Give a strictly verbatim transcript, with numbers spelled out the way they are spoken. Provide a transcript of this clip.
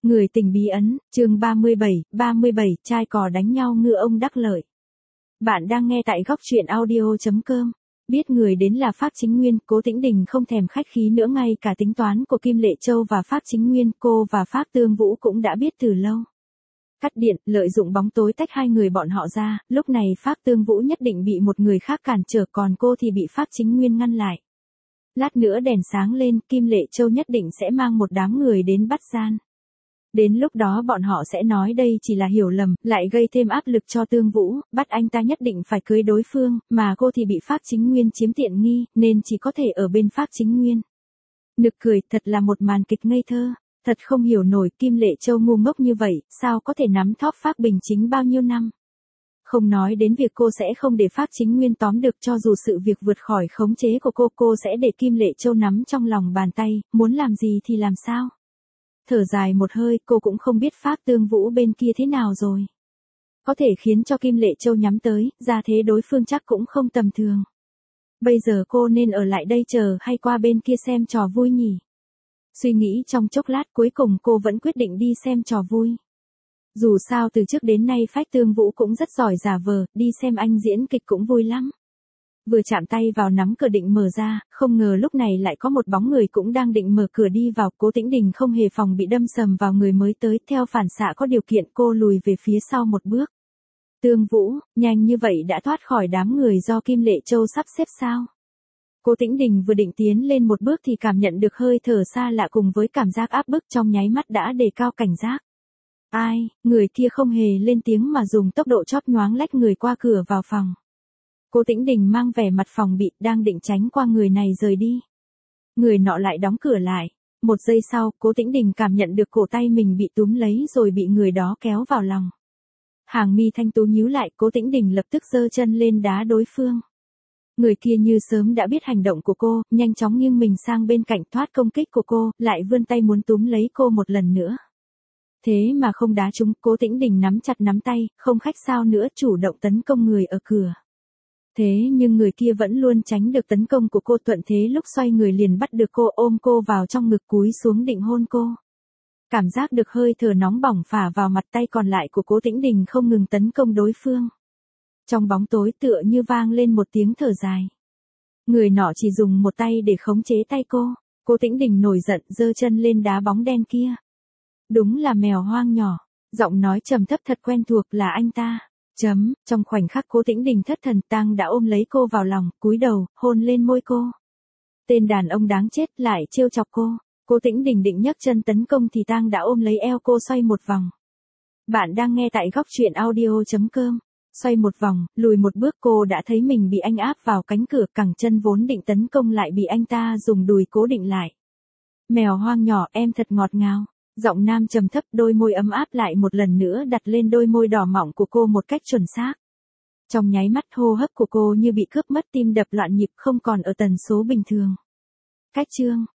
Người tình bí ẩn, chương ba mươi bảy, ba mươi bảy, trai cò đánh nhau ngư ông đắc lợi. Bạn đang nghe tại góc truyện audio chấm com. Biết người đến là Phác Chính Nguyên, Cố Tĩnh Đình không thèm khách khí nữa, ngay cả tính toán của Kim Lệ Châu và Phác Chính Nguyên cô và Phác Tương Vũ cũng đã biết từ lâu. Cắt điện, lợi dụng bóng tối tách hai người bọn họ ra, lúc này Phác Tương Vũ nhất định bị một người khác cản trở, còn cô thì bị Phác Chính Nguyên ngăn lại. Lát nữa đèn sáng lên, Kim Lệ Châu nhất định sẽ mang một đám người đến bắt gian. Đến lúc đó bọn họ sẽ nói đây chỉ là hiểu lầm, lại gây thêm áp lực cho Tương Vũ, bắt anh ta nhất định phải cưới đối phương, mà cô thì bị Phác Chính Nguyên chiếm tiện nghi, nên chỉ có thể ở bên Phác Chính Nguyên. Nực cười, thật là một màn kịch ngây thơ, thật không hiểu nổi Kim Lệ Châu ngu ngốc như vậy, sao có thể nắm thóp Phác Bình Chính bao nhiêu năm. Không nói đến việc cô sẽ không để Phác Chính Nguyên tóm được, cho dù sự việc vượt khỏi khống chế của cô, cô sẽ để Kim Lệ Châu nắm trong lòng bàn tay, muốn làm gì thì làm sao. Thở dài một hơi, cô cũng không biết Phác Tương Vũ bên kia thế nào rồi. Có thể khiến cho Kim Lệ Châu nhắm tới, ra thế đối phương chắc cũng không tầm thường. Bây giờ cô nên ở lại đây chờ hay qua bên kia xem trò vui nhỉ? Suy nghĩ trong chốc lát, cuối cùng cô vẫn quyết định đi xem trò vui. Dù sao từ trước đến nay Phác Tương Vũ cũng rất giỏi giả vờ, đi xem anh diễn kịch cũng vui lắm. Vừa chạm tay vào nắm cửa định mở ra, không ngờ lúc này lại có một bóng người cũng đang định mở cửa đi vào. Cố Tĩnh Đình không hề phòng bị đâm sầm vào người mới tới, theo phản xạ có điều kiện cô lùi về phía sau một bước. Tương Vũ, nhanh như vậy đã thoát khỏi đám người do Kim Lệ Châu sắp xếp sao? Cố Tĩnh Đình vừa định tiến lên một bước thì cảm nhận được hơi thở xa lạ cùng với cảm giác áp bức trong nháy mắt đã đề cao cảnh giác. Ai, người kia không hề lên tiếng mà dùng tốc độ chóp nhoáng lách người qua cửa vào phòng. Cố Tĩnh Đình mang vẻ mặt phòng bị, đang định tránh qua người này rời đi. Người nọ lại đóng cửa lại. Một giây sau, Cố Tĩnh Đình cảm nhận được cổ tay mình bị túm lấy rồi bị người đó kéo vào lòng. Hàng mi thanh tú nhíu lại, Cố Tĩnh Đình lập tức giơ chân lên đá đối phương. Người kia như sớm đã biết hành động của cô, nhanh chóng nghiêng mình sang bên cạnh thoát công kích của cô, lại vươn tay muốn túm lấy cô một lần nữa. Thế mà không đá trúng, Cố Tĩnh Đình nắm chặt nắm tay, không khách sáo nữa, chủ động tấn công người ở cửa. Thế nhưng người kia vẫn luôn tránh được tấn công của cô, thuận thế lúc xoay người liền bắt được cô, ôm cô vào trong ngực cúi xuống định hôn cô. Cảm giác được hơi thở nóng bỏng phả vào mặt, tay còn lại của Cố Tĩnh Đình không ngừng tấn công đối phương. Trong bóng tối tựa như vang lên một tiếng thở dài. Người nọ chỉ dùng một tay để khống chế tay cô. Cố Tĩnh Đình nổi giận giơ chân lên đá bóng đen kia. Đúng là mèo hoang nhỏ. Giọng nói trầm thấp thật quen thuộc, là anh ta. Chấm, trong khoảnh khắc Cố Tĩnh Đình thất thần, Tang đã ôm lấy cô vào lòng, cúi đầu, hôn lên môi cô. Tên đàn ông đáng chết lại trêu chọc cô. Cố Tĩnh Đình định nhấc chân tấn công thì Tang đã ôm lấy eo cô xoay một vòng. Bạn đang nghe tại góc truyện audio chấm com. Xoay một vòng, lùi một bước, cô đã thấy mình bị anh áp vào cánh cửa, cẳng chân vốn định tấn công lại bị anh ta dùng đùi cố định lại. Mèo hoang nhỏ, em thật ngọt ngào. Giọng nam trầm thấp, đôi môi ấm áp lại một lần nữa đặt lên đôi môi đỏ mọng của cô một cách chuẩn xác. Trong nháy mắt hô hấp của cô như bị cướp mất, tim đập loạn nhịp, không còn ở tần số bình thường. Cách chương